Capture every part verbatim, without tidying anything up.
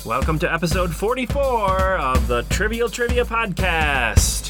Welcome to episode forty-four of the Trivial Trivia Podcast.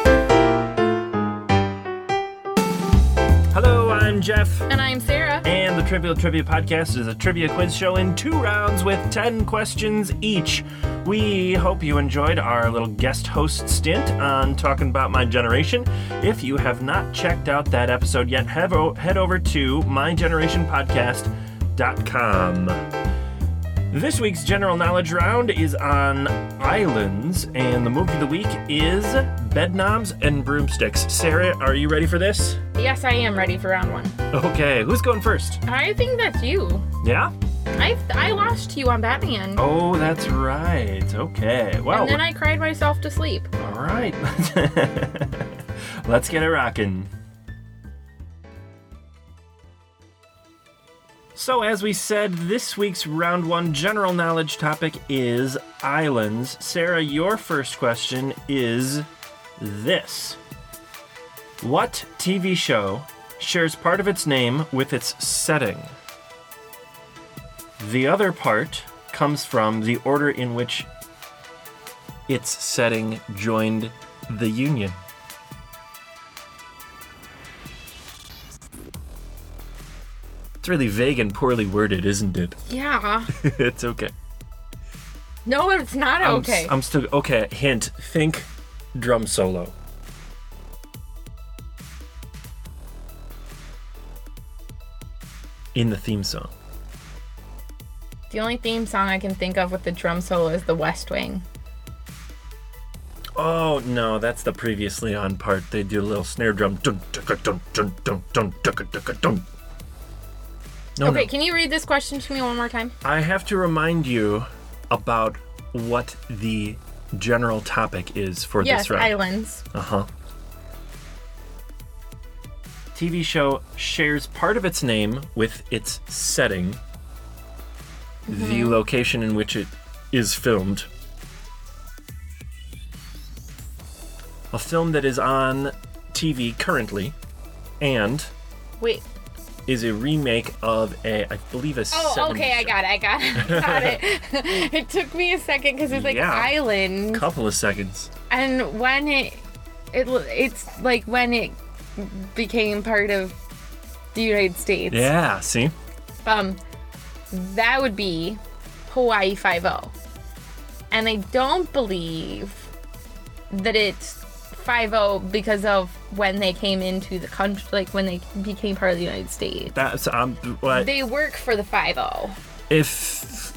Hello, I'm Jeff. And I'm Sarah. And the Trivial Trivia Podcast is a trivia quiz show in two rounds with ten questions each. We hope you enjoyed our little guest host stint on talking about my generation. If you have not checked out that episode yet, head over to my generation podcast dot com. This week's general knowledge round is on islands, and the movie of the week is Bedknobs and Broomsticks. Sarah, are you ready for this? Yes, I am ready for round one. Okay, who's going first? I think that's you. Yeah? I I lost to you on Batman. Oh, that's right. Okay. Well, and then I cried myself to sleep. All right. Let's get it rocking. So, as we said, this week's round one general knowledge topic is islands. Sarah, your first question is this. What T V show shares part of its name with its setting? The other part comes from the order in which its setting joined the Union. It's really vague and poorly worded, isn't it? Yeah. It's okay. No, it's not I'm, okay. I'm still okay. Hint: think drum solo. In the theme song. The only theme song I can think of with the drum solo is The West Wing. Oh no, that's the previously on part. They do a little snare drum. Dun, dun, dun, dun, dun, dun, dun, dun, dun. No, okay, no. Can you read this question to me one more time? I have to remind you about what the general topic is for yes, this round. Islands. Uh-huh. T V show shares part of its name with its setting, mm-hmm. the location in which it is filmed. A film that is on T V currently, and Wait. is a remake of a, I believe, a Oh, seventies okay, I show. got it, I got it, I got it. It took me a second because it's like Yeah. island. Couple of seconds. And when it, it, it's like when it became part of the United States. Yeah, see? Um, that would be Hawaii Five-O. And I don't believe that it's Five-O because of when they came into the country, like when they became part of the United States. That's, um, what? They work for the Five-O. If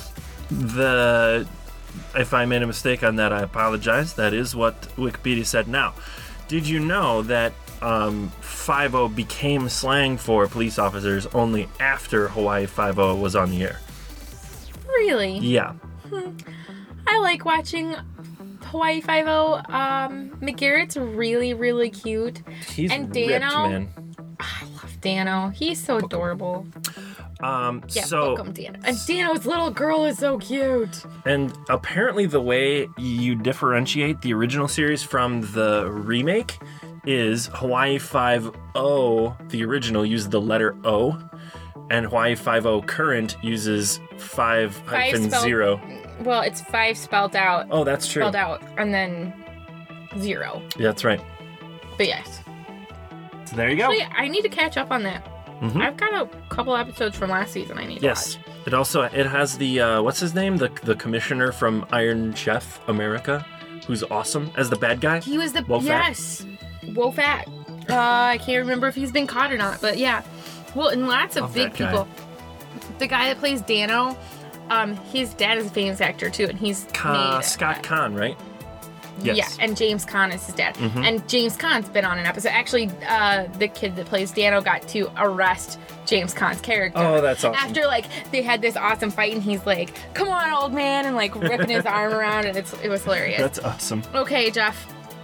the, if I made a mistake on that, I apologize. That is what Wikipedia said. Now, did you know that um, Five-O became slang for police officers only after Hawaii Five-O was on the air? Really? Yeah. Hmm. I like watching Hawaii Five-O. Um, McGarrett's really, really cute. He's and ripped, Dano, man. I love Dano. He's so adorable. Um, Yeah, so, welcome, Dano. And Dano's little girl is so cute. And apparently the way you differentiate the original series from the remake is Hawaii Five-O, the original, used the letter O, and Hawaii Five-O current uses five, Five hyphen spelled- zero. Well, it's five spelled out. Oh, that's true. Spelled out, and then zero. Yeah, that's right. But yes. So there you go. Actually, I need to catch up on that. Mhm. I've got a couple episodes from last season I need Yes. to watch. It also, it has the, uh, what's his name? The the commissioner from Iron Chef America, who's awesome as the bad guy. He was the... Wo Fat? Yes. Wo Fat. Uh, I can't remember if he's been caught or not, but yeah. Well, and lots of Love big that guy. people. The guy that plays Dano, um, his dad is a famous actor too, and he's Ka- made, Scott uh, Kahn, right? Yes. Yeah, and James Caan is his dad. Mhm. And James Caan's been on an episode. Actually, uh, the kid that plays Dano got to arrest James Caan's character. Oh, that's awesome. After, like, they had this awesome fight, and he's like, come on, old man, and, like, ripping his arm around, and it's it was hilarious. That's awesome. Okay, Jeff.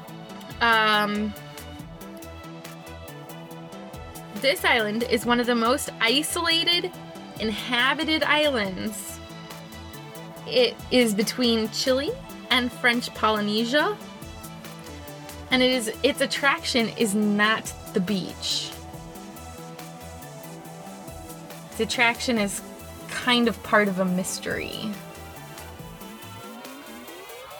Um... This island is one of the most isolated, inhabited islands. It is between Chile and French Polynesia. And it is its attraction is not the beach. Its attraction is kind of part of a mystery.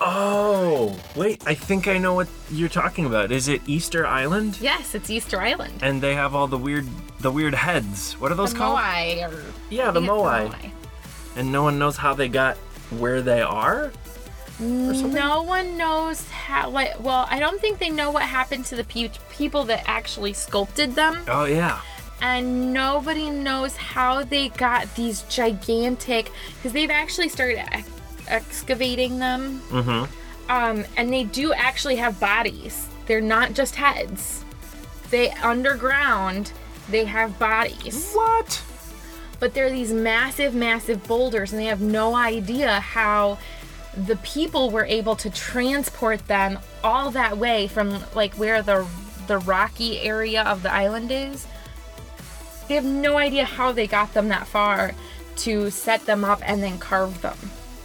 Oh, wait, I think I know what you're talking about. Is it Easter Island? Yes, it's Easter Island. And they have all the weird the weird heads. What are those the called? Moai. Or, Yeah, the I think it's Moai. Moai. And no one knows how they got where they are? Or something? No one knows how, like, well, I don't think they know what happened to the pe- people that actually sculpted them. Oh, yeah. And nobody knows how they got these gigantic, because they've actually started ex- excavating them. Mm-hmm. Um, and they do actually have bodies. They're not just heads. They, underground, they have bodies. What? But they're these massive, massive boulders, and they have no idea how the people were able to transport them all that way from, like, where the the rocky area of the island is. They have no idea how they got them that far to set them up and then carve them.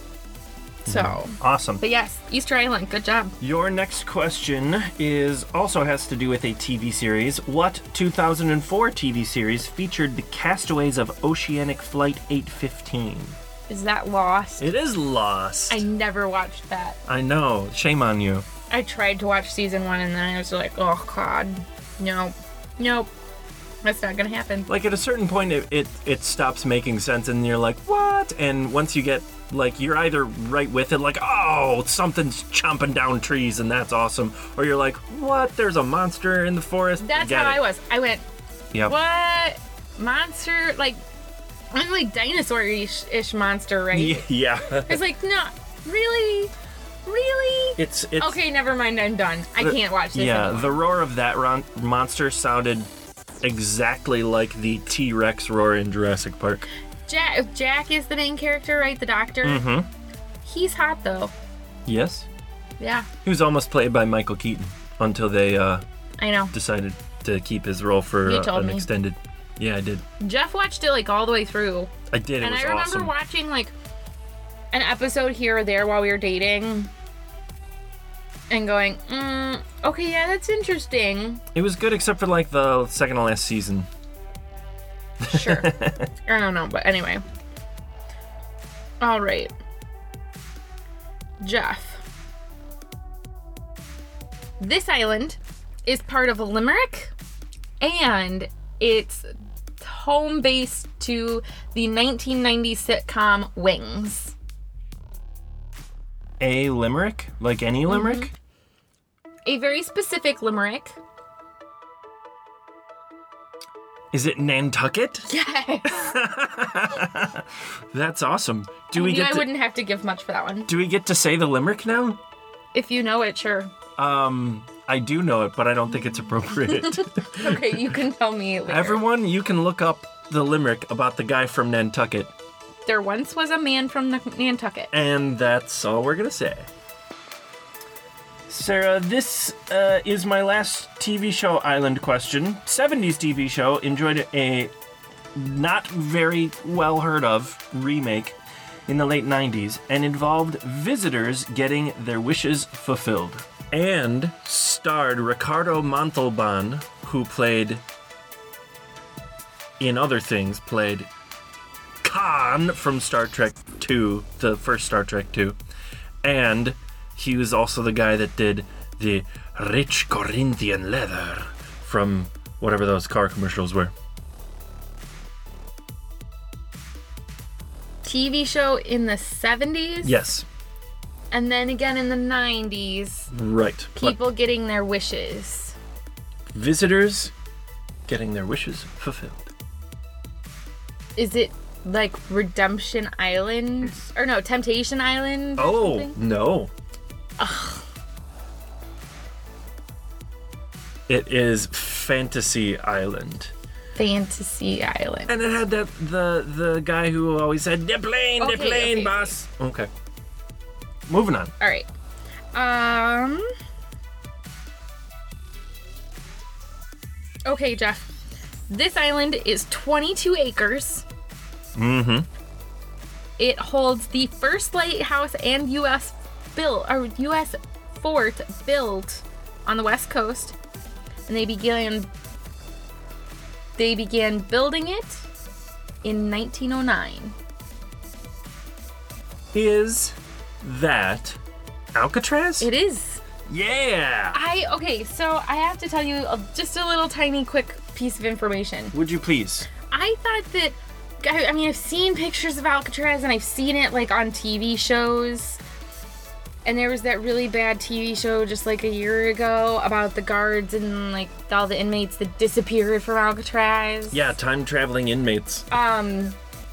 So, Awesome. but yes, Easter Island, good job. Your next question is also has to do with a T V series. What two thousand four T V series featured the castaways of Oceanic Flight eight fifteen? Is that Lost? It is Lost. I never watched that. I know. Shame on you. I tried to watch season one and then I was like, oh god, nope, nope, that's not gonna happen. Like at a certain point, it, it it stops making sense, and you're like, what? And once you get like, you're either right with it, like, oh, something's chomping down trees, and that's awesome, or you're like, what? There's a monster in the forest. That's Get how it. I was. I went, Yep. what? Monster? Like, I'm like dinosaur-ish ish monster, right? Y- Yeah. It's like, no, really? Really? It's it's Okay, never mind, I'm done. I the- can't watch this Yeah, anymore. the roar of that ron- monster sounded exactly like the T-Rex roar in Jurassic Park. Jack, Jack is the main character, right? The doctor? Mm-hmm. He's hot, though. Yes. Yeah, He was almost played by Michael Keaton until they uh, I know. decided to keep his role for You uh, told an me. extended. Yeah, I did. Jeff watched it, like, all the way through. I did. It And was I remember awesome. watching, like, an episode here or there while we were dating and going, mm, okay, yeah, that's interesting. It was good except for like the second to last season. Sure. I don't know, but anyway. All right. Jeff. This island is part of Limerick, and it's home base to the nineteen nineties sitcom Wings. A limerick? Like any Mm-hmm. limerick? A very specific Limerick. Is it Nantucket? Yes. That's awesome. Do I we knew get I to, wouldn't have to give much for that one. do we get to say the limerick now? If you know it, sure. Um, I do know it, but I don't think it's appropriate. Okay, you can tell me later. Everyone, you can look up the limerick about the guy from Nantucket, There once was a man from N- Nantucket. and that's all we're gonna say. Sarah, this uh, is my last T V show island question. seventies T V show enjoyed a not very well heard of remake in the late nineties and involved visitors getting their wishes fulfilled. And starred Ricardo Montalban, who played, in other things, played Khan from Star Trek two, the first Star Trek two. And he was also the guy that did the rich Corinthian leather from whatever those car commercials were. T V show in the seventies? Yes, And then again in the nineties. right. People getting their wishes. Visitors getting their wishes fulfilled. Is it like Redemption Island? Or no, Temptation Island? or Oh, something? no. It is Fantasy Island. Fantasy Island. And it had that the the guy who always said, "The plane, the Okay, plane, okay, boss." Okay. Moving on. All right. Um. Okay, Jeff. This island is twenty-two acres. Mm-hmm. It holds the first lighthouse and U S built or U S fort built on the west coast, and they began they began building it in nineteen oh nine. Is that Alcatraz? It is. Yeah! I, okay, so I have to tell you a, just a little tiny quick piece of information. Would you please? I thought that, I, I mean, I've seen pictures of Alcatraz and I've seen it like on T V shows. And there was that really bad T V show just like a year ago about the guards and like all the inmates that disappeared from Alcatraz. Yeah, time-traveling inmates. Um,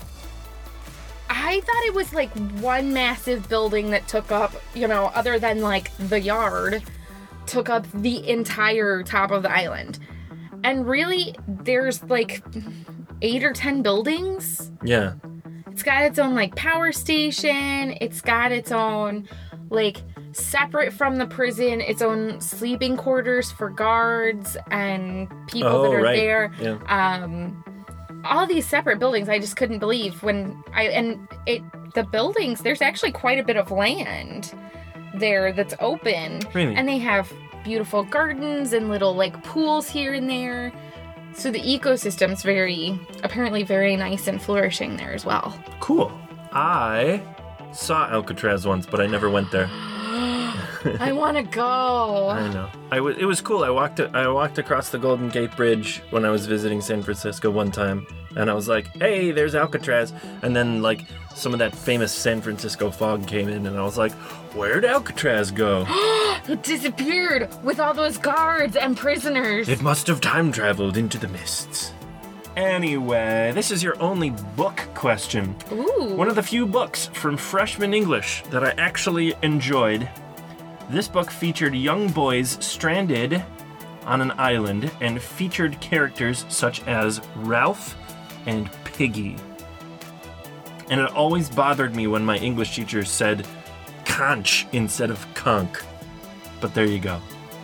I thought it was like one massive building that took up, you know, other than like the yard, took up the entire top of the island. And really, there's like eight or ten buildings. Yeah. It's got its own like power station. It's got its own like separate from the prison, its own sleeping quarters for guards and people oh, that are right. there. Yeah. Um, all these separate buildings, I just couldn't believe when I and it the buildings. There's actually quite a bit of land there that's open, Really? And they have beautiful gardens and little like pools here and there. So the ecosystem's very, apparently very nice and flourishing there as well. Cool. I saw Alcatraz once, but I never went there. I want to go. I know. I w- it was cool. I walked I walked across the Golden Gate Bridge when I was visiting San Francisco one time, and I was like, hey, there's Alcatraz. And then, like, some of that famous San Francisco fog came in, and I was like, where'd Alcatraz go? It disappeared with all those guards and prisoners. It must have time-traveled into the mists. Anyway, this is your only book question. Ooh. One of the few books from freshman English that I actually enjoyed. This book featured young boys stranded on an island and featured characters such as Ralph and Piggy. And it always bothered me when my English teacher said conch instead of conch. But there you go.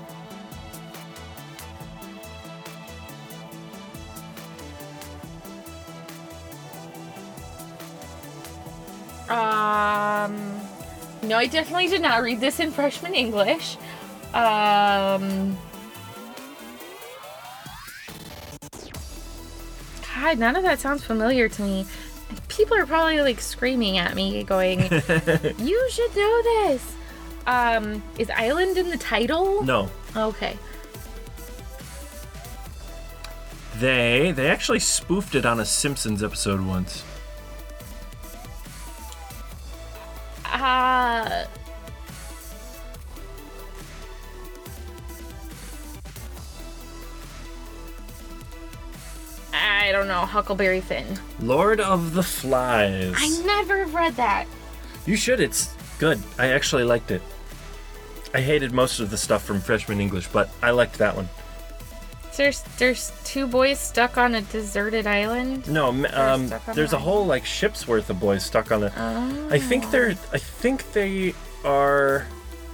Um, no, I definitely did not read this in freshman English. Um, God, none of that sounds familiar to me. People are probably like screaming at me, going, "You should know this." Um, is Island in the title? No. Okay. They they actually spoofed it on a Simpsons episode once. Uh, I don't know. Huckleberry Finn. Lord of the Flies. I never read that. You should. It's good. I actually liked it. I hated most of the stuff from freshman English, but I liked that one. There's there's two boys stuck on a deserted island. No, m- um, stuck on there's the a whole like ship's worth of boys stuck on it. Oh. I think they're. I think they are.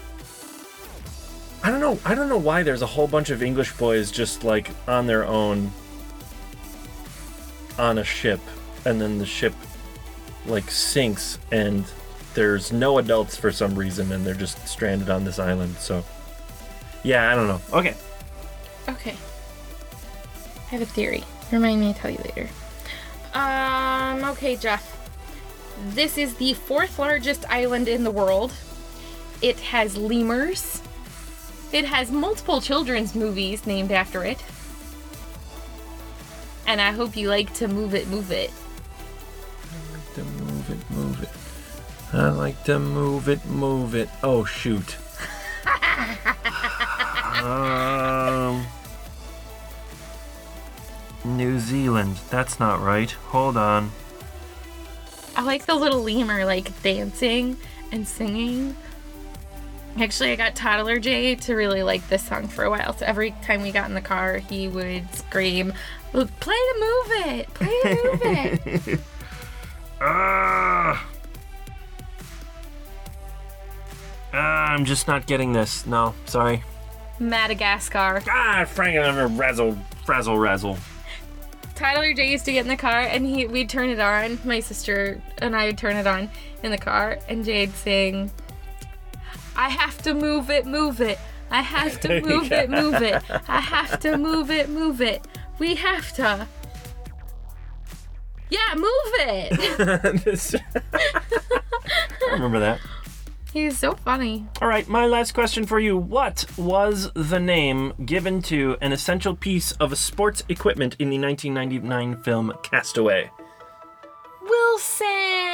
I don't know. I don't know why there's a whole bunch of English boys just like on their own on a ship, and then the ship like sinks, and there's no adults for some reason, and they're just stranded on this island. So, yeah, I don't know. Okay. Okay. I have a theory. Remind me to tell you later. Um, okay, Jeff. This is the fourth largest island in the world. It has lemurs. It has multiple children's movies named after it. And I hope you like to move it, move it. I like to move it, move it. I like to move it, move it. Oh, shoot. um... New Zealand. That's not right. Hold on. I like the little lemur, like, dancing and singing. Actually, I got Toddler Jay to really like this song for a while. So every time we got in the car, he would scream, "Play to move it! Play to move it!" Ah! uh, I'm just not getting this. No, sorry. Madagascar. Ah, Frank, I'm razzle, frazzle, razzle. Tyler J used to get in the car and he we'd turn it on. My sister and I would turn it on in the car, and Jay'd sing, "I have to move it, move it. I have to move it, move it. I have to move it, move it. We have to. Yeah, move it." This... I remember that. He's so funny. All right, my last question for you. What was the name given to an essential piece of sports equipment in the nineteen ninety-nine film Castaway? Wilson!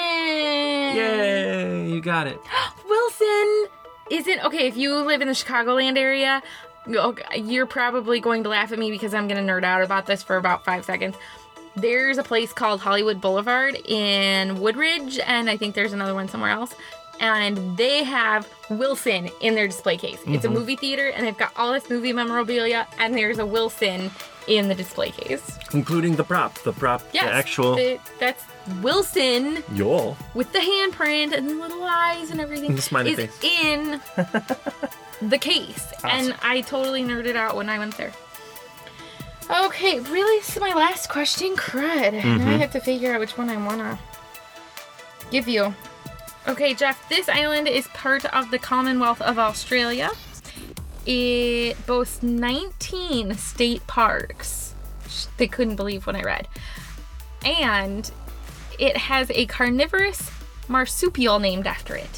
Yay, you got it. Wilson isn't... Okay, if you live in the Chicagoland area, you're probably going to laugh at me because I'm going to nerd out about this for about five seconds. There's a place called Hollywood Boulevard in Woodridge, and I think there's another one somewhere else. And they have Wilson in their display case. Mm-hmm. It's a movie theater, and they've got all this movie memorabilia, and there's a Wilson in the display case. Including the prop. The prop, yes, the actual... The, that's Wilson. Y'all. With the handprint and the little eyes and everything. And the smiley is face. in the case. Awesome. And I totally nerded out when I went there. Okay, really, this is my last question. Crud. Mm-hmm. Now I have to figure out which one I want to give you. Okay, Jeff, this island is part of the Commonwealth of Australia. It boasts nineteen state parks. They couldn't believe when I read. And it has a carnivorous marsupial named after it.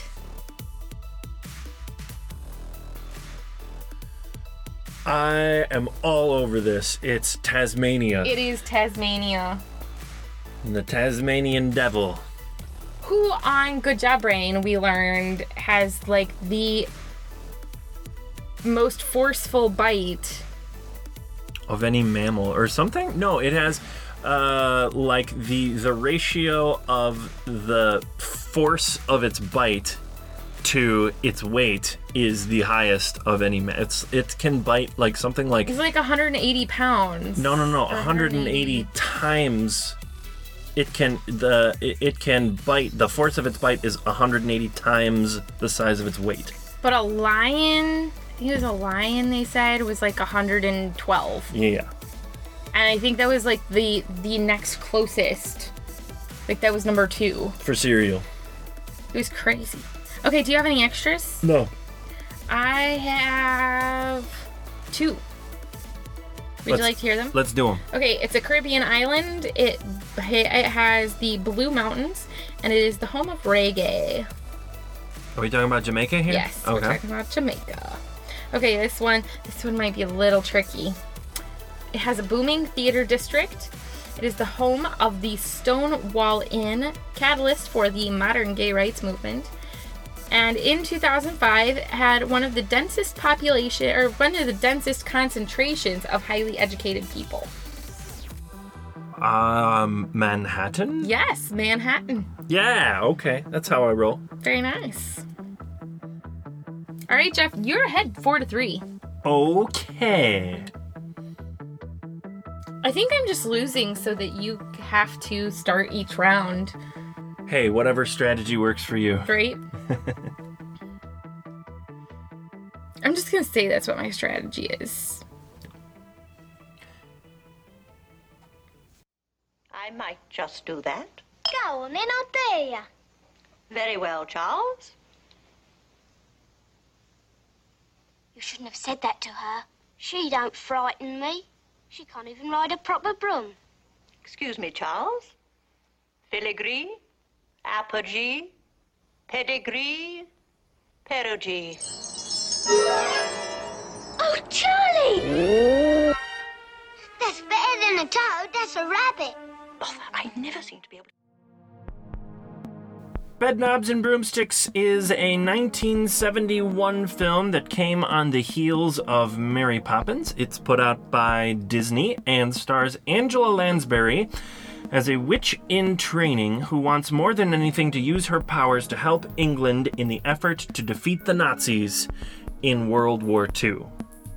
I am all over this. It's Tasmania. It is Tasmania. The Tasmanian Devil. Who on Good Job Brain we learned has like the most forceful bite of any mammal or something? No, it has uh, like the the ratio of the force of its bite to its weight is the highest of any ma- it's it can bite like something like it's like one hundred eighty pounds. No, no, no, one hundred eighty times. It can the it, it can bite. The force of its bite is one hundred eighty times the size of its weight. But a lion, I think it was a lion. They said was like one hundred twelve. Yeah. And I think that was like the the next closest. Like that was number two for cereal. It was crazy. Okay, do you have any extras? No. I have two. Would let's, you like to hear them? Let's do them. Okay, it's a Caribbean island. It it has the Blue Mountains, and it is the home of reggae. Are we talking about Jamaica here? Yes, okay. We're talking about Jamaica. Okay, this one this one might be a little tricky. It has a booming theater district. It is the home of the Stonewall Inn, catalyst for the modern gay rights movement. And in two thousand five, had one of the densest population, or one of the densest concentrations of highly educated people. Um, Manhattan? Yes, Manhattan. Yeah, okay. That's how I roll. Very nice. All right, Jeff, you're ahead four to three. Okay. I think I'm just losing so that you have to start each round. Hey, whatever strategy works for you. Right? I'm just going to say that's what my strategy is. I might just do that. Go on, then I'll dare you. Very well, Charles. You shouldn't have said that to her. She don't frighten me. She can't even ride a proper broom. Excuse me, Charles. Filigree, apogee, pedigree, perigee. Oh, Charlie! That's better than a toad. That's a rabbit. Bother, I never seem to be able to... Bedknobs and Broomsticks is a nineteen seventy-one film that came on the heels of Mary Poppins. It's put out by Disney and stars Angela Lansbury as a witch in training who wants more than anything to use her powers to help England in the effort to defeat the Nazis in World War Two.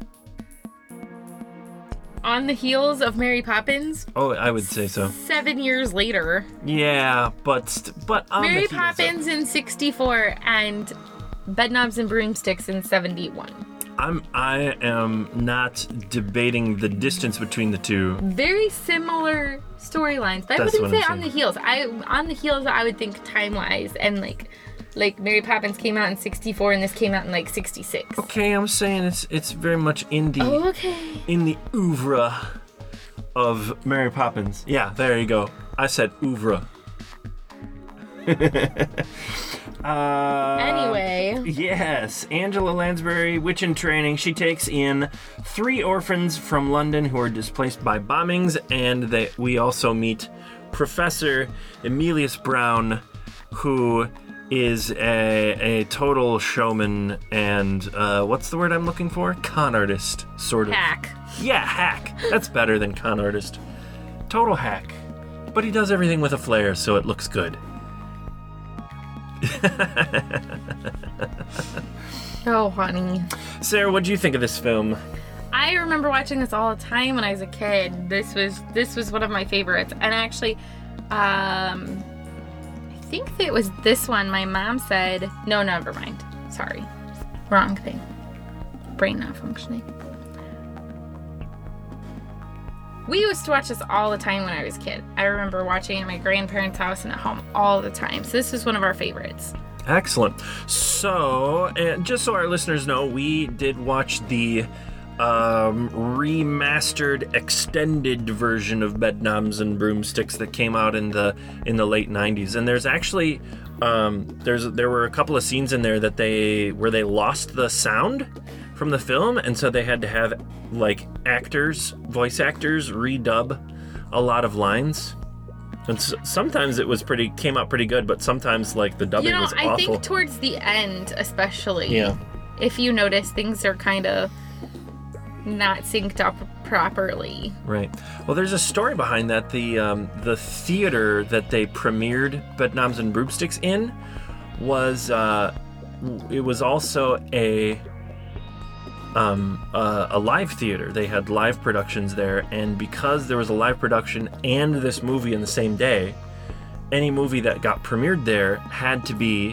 On the heels of Mary Poppins? Oh, I would say so. Seven years later. Yeah, but st- but on Mary the heels Poppins of- in sixty-four and Bedknobs and Broomsticks in seventy-one. I'm I am not debating the distance between the two. Very similar storylines, but That's I wouldn't what say I'm on the saying. heels. I on the heels I would think time wise and like like Mary Poppins came out in sixty-four and this came out in like sixty-six. Okay, I'm saying it's it's very much in the Oh, okay. in the oeuvre of Mary Poppins. Yeah, there you go. I said oeuvre. uh, Anyway. Yes, Angela Lansbury, witch in training. She takes in three orphans from London who are displaced by bombings, and they, we also meet Professor Emilius Brown, who is a, a total showman and, uh, what's the word I'm looking for? Con artist, sort of. Hack. Yeah, hack. That's better than con artist. Total hack. But he does everything with a flair, so it looks good. Oh, honey. Sarah, what do you think of this film? I remember watching this all the time when I was a kid. This was this was one of my favorites. And actually, um, I think that it was this one. My mom said, no, never mind. Sorry. Wrong thing. Brain not functioning. We used to watch this all the time when I was a kid. I remember watching it at my grandparents' house and at home all the time. So this is one of our favorites. Excellent. So, and just so our listeners know, we did watch the um, remastered, extended version of Bedknobs and Broomsticks that came out in the in the late nineties. And there's actually um, there's there were a couple of scenes in there that they where they lost the sound from the film, and so they had to have like actors, voice actors, redub a lot of lines. And s- sometimes it was pretty came out pretty good, but sometimes like the dubbing You know, was I awful. think towards the end, especially, Yeah. if you notice, things are kind of not synced up properly. Right. Well, there's a story behind that. The um, the theater that they premiered Bedknobs and Broomsticks in was uh, it was also a um, uh, a live theater. They had live productions there, and because there was a live production and this movie in the same day, any movie that got premiered there had to be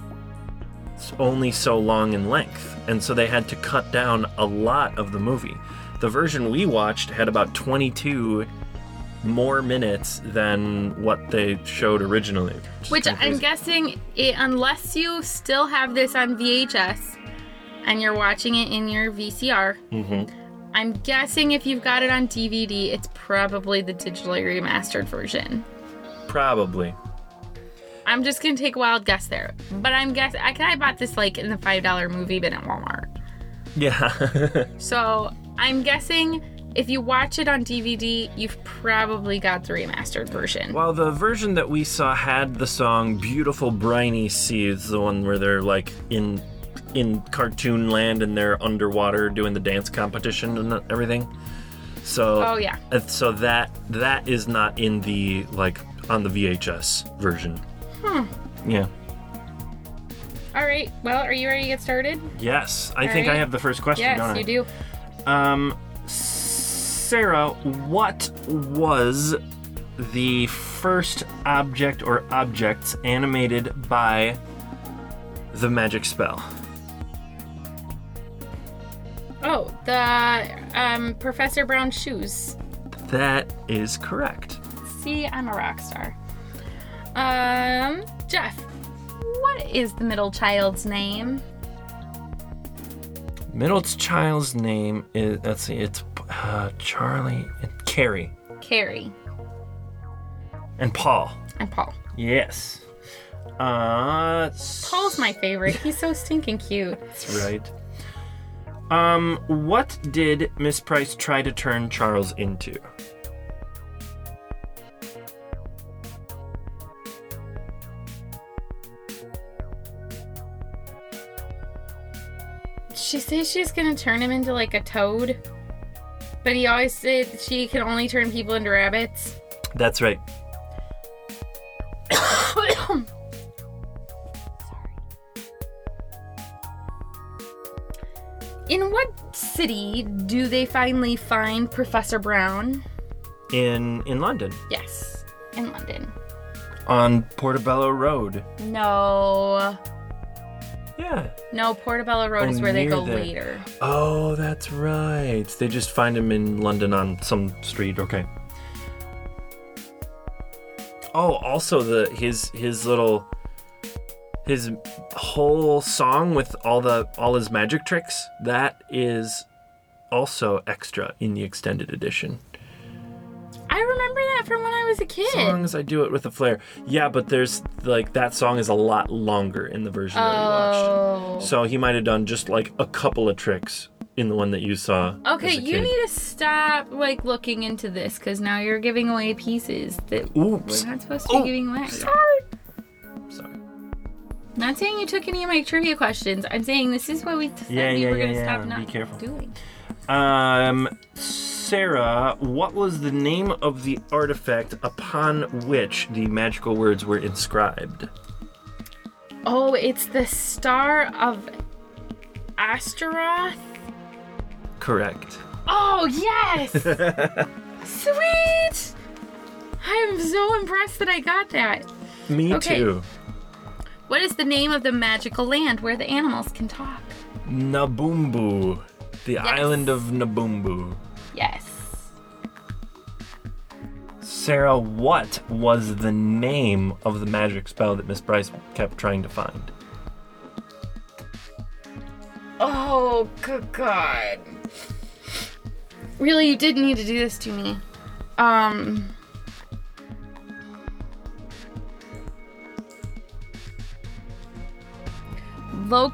only so long in length, and so they had to cut down a lot of the movie. The version we watched had about twenty-two more minutes than what they showed originally. Which, is Which kinda I'm crazy. guessing, it, unless you still have this on V H S and you're watching it in your V C R, Mm-hmm. I'm guessing if you've got it on D V D, it's probably the digitally remastered version. Probably. I'm just gonna take a wild guess there, but I'm guessing I, I bought this like in the five dollar movie bin at Walmart. Yeah. So I'm guessing if you watch it on D V D, you've probably got the remastered version. Well, the version that we saw had the song "Beautiful Briny Seas," the one where they're like in in cartoon land and they're underwater doing the dance competition and everything. So Oh, yeah. uh, so that that is not in the like on the V H S version. Hmm. Yeah. All right. Well, are you ready to get started? Yes, I All think I right. have the first question, Yes, don't I? you do. Um, Sarah, what was the first object or objects animated by the magic spell? Oh, the um, Professor Brown's shoes. That is correct. See, I'm a rock star. Um, Jeff, what is the middle child's name? Middle child's name is, let's see, it's uh, Charlie and Carrie Carrie and Paul. and Paul. Yes. Uh, Paul's my favorite. He's so stinking cute. That's right. Um, what did Miss Price try to turn Charles into? She says she's gonna turn him into like a toad, but he always said she can only turn people into rabbits. That's right. Sorry. In what city do they finally find Professor Brown? In in London, Yes, in London. on Portobello Road. No. Yeah. No, Portobello Road Oh, is where they near go there. later. Oh, that's right. They just find him in London on some street. Okay. Oh, also the his his little his whole song with all the all his magic tricks, that is also extra in the extended edition. I remember that from when I was a kid. Songs I Do It With a Flare. Yeah, but there's, like, that song is a lot longer in the version that we Oh. watched. So he might have done just, like, a couple of tricks in the one that you saw. Okay, as a you kid. need to stop, like, looking into this, because now you're giving away pieces that Oops. we're not supposed to be Oh, giving away. Sorry. Sorry. Not saying you took any of my trivia questions. I'm saying this is what we said Yeah, we yeah, were yeah, going to yeah. stop not Be careful. doing. Um, Sarah, what was the name of the artifact upon which the magical words were inscribed? Oh, it's the Star of Astaroth? Correct. Oh, yes! Sweet! I'm so impressed that I got that. Me Okay. too. What is the name of the magical land where the animals can talk? Nabumbu. The Yes. island of Nabumbu. Yes. Sarah, what was the name of the magic spell that Miss Bryce kept trying to find? Oh, good God. Really, you did need to do this to me. Um... Lo...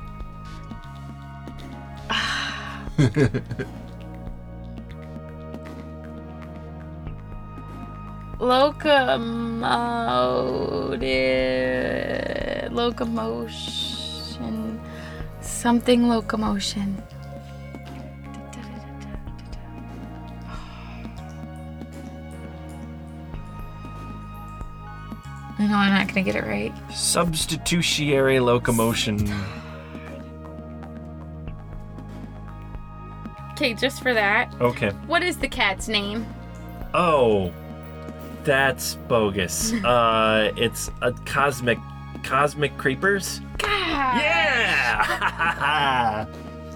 Locomotive... Locomotion... Something locomotion. I know I'm not gonna get it right. Substitutionary locomotion. Okay, just for that. Okay. What is the cat's name? Oh, that's bogus. uh, it's a cosmic, cosmic creepers. God. Yeah.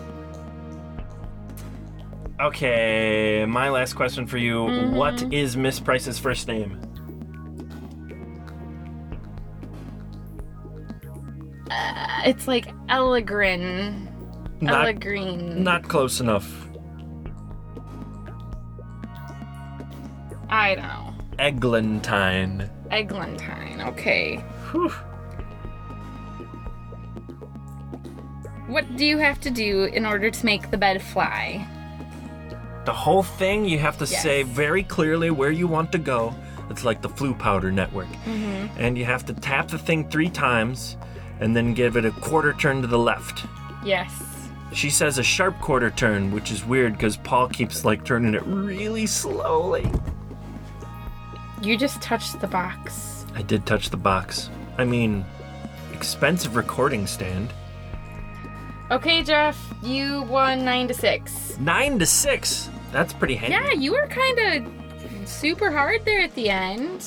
Okay, my last question for you. Mm-hmm. What is Miss Price's first name? Uh, it's like Elegrin. Not, Elegreen. not close enough. I don't know. Eglantine. Eglantine. Okay. Whew. What do you have to do in order to make the bed fly? The whole thing, you have to Yes. say very clearly where you want to go. It's like the Flu Powder Network. Mm-hmm. And you have to tap the thing three times and then give it a quarter turn to the left. Yes. She says a sharp quarter turn, which is weird because Paul keeps like turning it really slowly. You just touched the box. I did touch the box. I mean, expensive recording stand. Okay, Jeff, you won nine to six. Nine to six. That's pretty handy. Yeah, you were kind of super hard there at the end.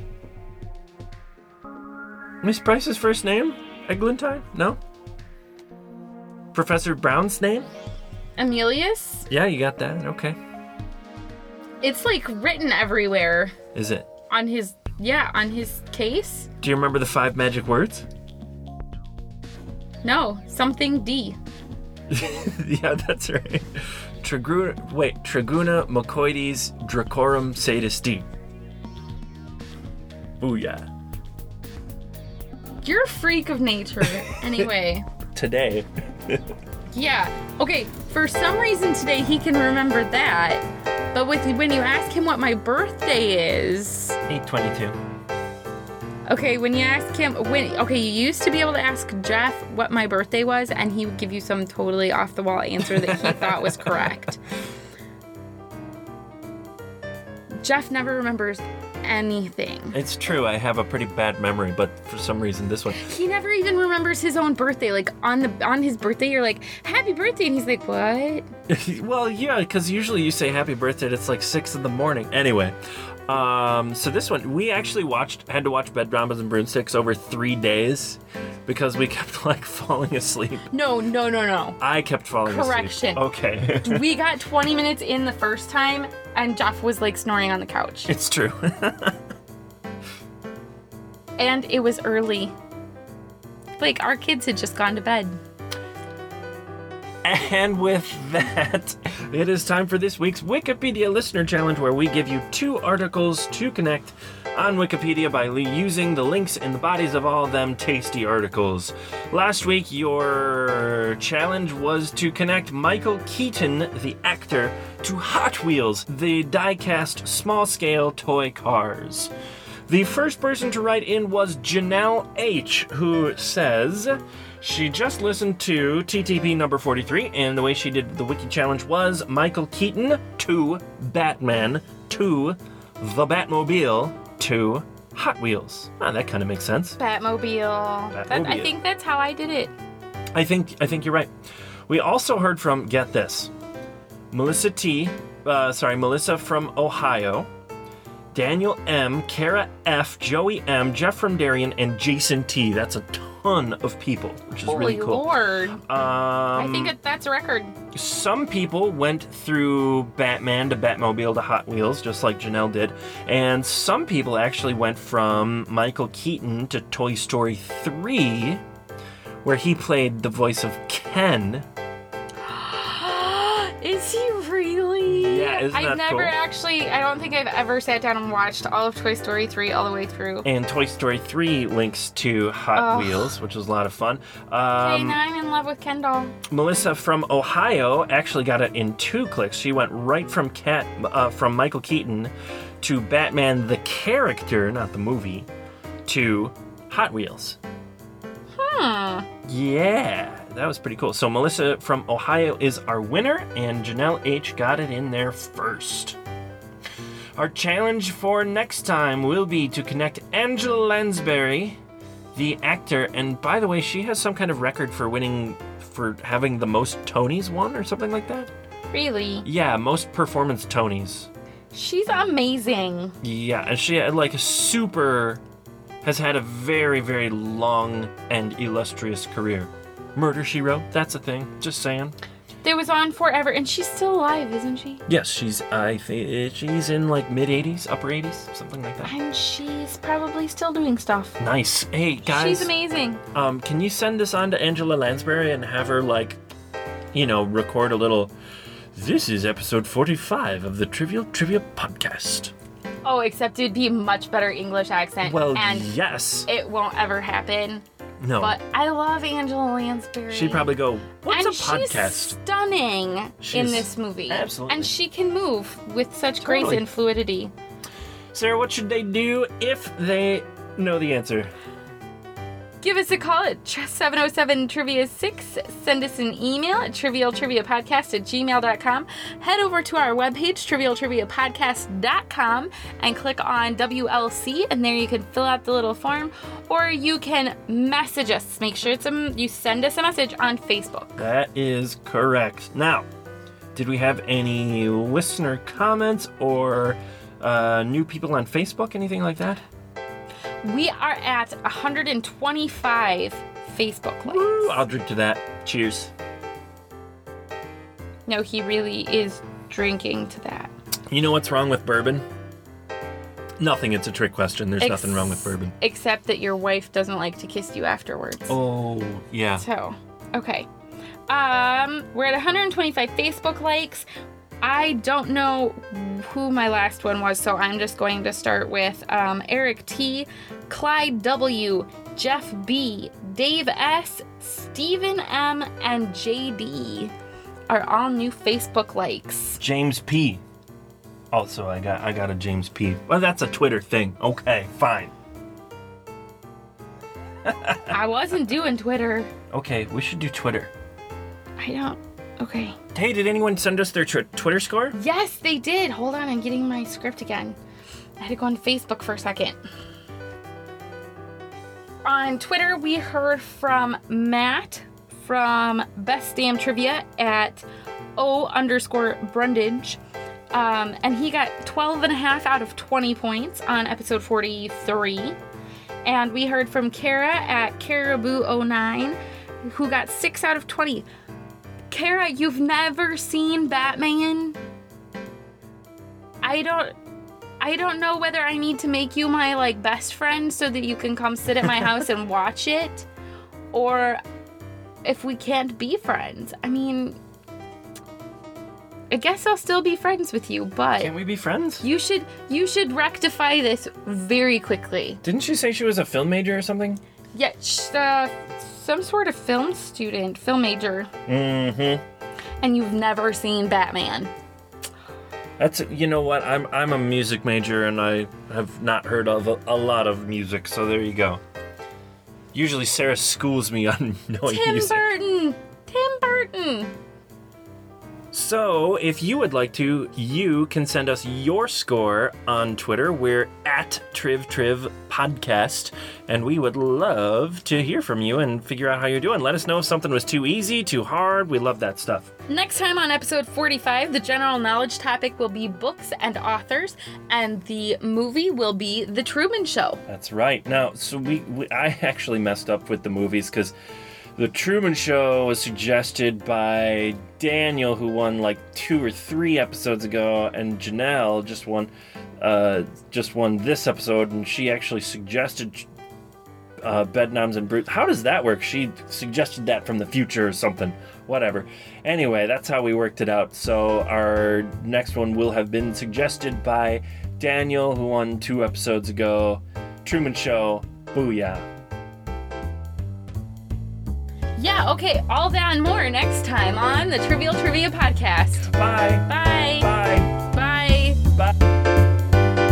Miss Price's first name? Eglantine? No? Professor Brown's name? Amelius? Yeah, you got that. Okay. It's like written everywhere Is it? on his, yeah, on his case. Do you remember the five magic words? No, something D. Yeah, that's right. Triguna, wait, Triguna Mocoides Dracorum Sadisти. Booyah. You're a freak of nature. Anyway. Today. Yeah. Okay, for some reason today he can remember that. But with when you ask him what my birthday is... eight twenty-two. Okay, when you ask him... when Okay, you used to be able to ask Jeff what my birthday was, and he would give you some totally off-the-wall answer that he thought was correct. Jeff never remembers anything. It's true, I have a pretty bad memory, but for some reason this one... He never even remembers his own birthday. Like, on the on his birthday, you're like, happy birthday, and he's like, what? Well, yeah, because usually you say happy birthday, it's like six in the morning. Anyway, um, so this one, we actually watched, had to watch Bed Dramas and Broomsticks over three days because we kept, like, falling asleep. No, no, no, no. I kept falling Correction. asleep. Okay. We got twenty minutes in the first time, and Jeff was, like, snoring on the couch. It's true. And it was early. Like, our kids had just gone to bed. And with that, it is time for this week's Wikipedia Listener Challenge, where we give you two articles to connect on Wikipedia by using the links in the bodies of all them tasty articles. Last week, your challenge was to connect Michael Keaton, the actor, to Hot Wheels, the die-cast small-scale toy cars. The first person to write in was Janelle H., who says she just listened to T T P number forty-three, and the way she did the Wiki Challenge was Michael Keaton to Batman to the Batmobile to Hot Wheels. Ah, that kind of makes sense. Batmobile. That, Batmobile. I think that's how I did it. I think I think you're right. We also heard from, get this, Melissa T, uh, sorry, Melissa from Ohio, Daniel M, Kara F, Joey M, Jeff from Darien, and Jason T. That's a ton of people, which is Holy really cool. Lord. Um, I think it, that's a record. Some people went through Batman to Batmobile to Hot Wheels, just like Janelle did. And some people actually went from Michael Keaton to Toy Story three, where he played the voice of Ken. Is he really? Yeah, isn't I've that never cool? actually, I don't think I've ever sat down and watched all of Toy Story three all the way through. And Toy Story three links to Hot Ugh. Wheels, which was a lot of fun. Okay, Um, now I'm in love with Ken doll. Melissa from Ohio actually got it in two clicks. She went right from Cat, uh, from Michael Keaton to Batman the character, not the movie, to Hot Wheels. Hmm. Yeah, that was pretty cool. So Melissa from Ohio is our winner, and Janelle H got it in there first. Our challenge for next time will be to connect Angela Lansbury, the actor, and by the way, she has some kind of record for winning, for having the most Tonys won or something like that. Really? Yeah, most performance Tonys. She's amazing. Yeah, and she had like a super, has had a very, very long and illustrious career. Murder, She Wrote, that's a thing, just saying. It was on forever, and she's still alive, isn't she? Yes, she's, I think, she's in like mid-eighties, upper eighties, something like that. And she's probably still doing stuff. Nice. Hey, guys. She's amazing. Um, can you send this on to Angela Lansbury and have her, like, you know, record a little, this is episode forty-five of the Trivial Trivia Podcast. Oh, except it'd be a much better English accent. Well, and yes. it won't ever happen. No. But I love Angela Lansbury. She'd probably go, what's and a podcast? she's stunning in She's- this movie. absolutely. And she can move with such Totally. grace and fluidity. Sarah, what should they do if they know the answer? Give us a call at seven oh seven trivia six. Send us an email at trivialtriviapodcast at gmail dot com. Head over to our webpage, trivial trivia podcast dot com, and click on W L C, and there you can fill out the little form, or you can message us. Make sure it's a, you send us a message on Facebook. That is correct. Now, did we have any listener comments or uh, new people on Facebook, anything like that? We are at one hundred twenty-five Facebook likes. Woo, I'll drink to that. Cheers. No, he really is drinking to that. You know what's wrong with bourbon? Nothing. It's a trick question. There's Ex- nothing wrong with bourbon. Except that your wife doesn't like to kiss you afterwards. Oh, yeah. So, okay. Um, we're at one hundred twenty-five Facebook likes. I don't know who my last one was, so I'm just going to start with um, Eric T, Clyde W, Jeff B, Dave S, Stephen M, and J D are all new Facebook likes. James P. Also, I got I got a James P. Well, that's a Twitter thing. Okay, fine. I wasn't doing Twitter. Okay, we should do Twitter. I don't. Okay. Hey, did anyone send us their tr- Twitter score? Yes, they did. Hold on, I'm getting my script again. I had to go on Facebook for a second. On Twitter, we heard from Matt from Best Damn Trivia at O underscore Brundage. Um, and he got twelve and a half out of twenty points on episode forty-three. And we heard from Kara at Caribou oh nine, who got six out of twenty. Kara, you've never seen Batman? I don't I don't know whether I need to make you my like best friend so that you can come sit at my house and watch it, or if we can't be friends? I mean, I guess I'll still be friends with you, but Can't we be friends? you should you should rectify this very quickly. Didn't she say she was a film major or something? Yeah, sh- uh, some sort of film student, film major, Mm-hmm. and you've never seen Batman. That's, you know what, I'm I'm a music major and I have not heard of a, a lot of music, so there you go. Usually Sarah schools me on knowing Tim music. Burton! Tim Burton! So, if you would like to, you can send us your score on Twitter. We're at TrivTriv Podcast, and we would love to hear from you and figure out how you're doing. Let us know if something was too easy, too hard. We love that stuff. Next time on episode forty-five, the general knowledge topic will be books and authors, and the movie will be The Truman Show. That's right. Now, so we, we I actually messed up with the movies because The Truman Show was suggested by Daniel, who won like two or three episodes ago, and Janelle just won, uh, just won this episode, and she actually suggested uh, Bedknobs and Brutes. How does that work? She suggested that from the future or something. Whatever. Anyway, that's how we worked it out. So our next one will have been suggested by Daniel, who won two episodes ago. Truman Show. Booyah. Yeah, okay, all that and more next time on the Trivial Trivia Podcast. Bye. Bye. Bye. Bye. Bye.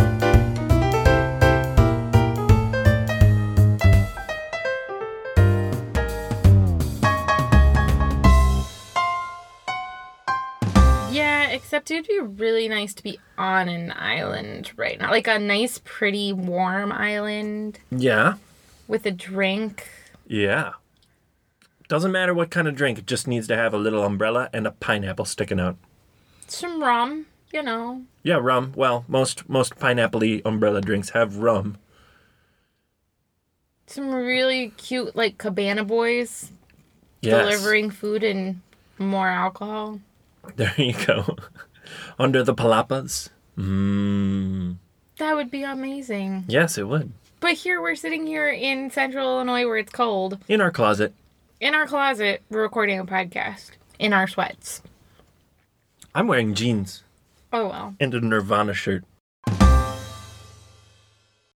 Yeah, except it'd be really nice to be on an island right now. Like a nice, pretty, warm island Yeah. with a drink. Yeah. Doesn't matter what kind of drink, it just needs to have a little umbrella and a pineapple sticking out. Some rum, you know. Yeah, rum. Well, most most pineapple-y umbrella drinks have rum. Some really cute, like, cabana boys Yes. delivering food and more alcohol. There you go. Under the palapas. Mmm. That would be amazing. Yes, it would. But here we're sitting here in central Illinois where it's cold. In our closet. In our closet, we're recording a podcast. In our sweats. I'm wearing jeans Oh well. and a Nirvana shirt.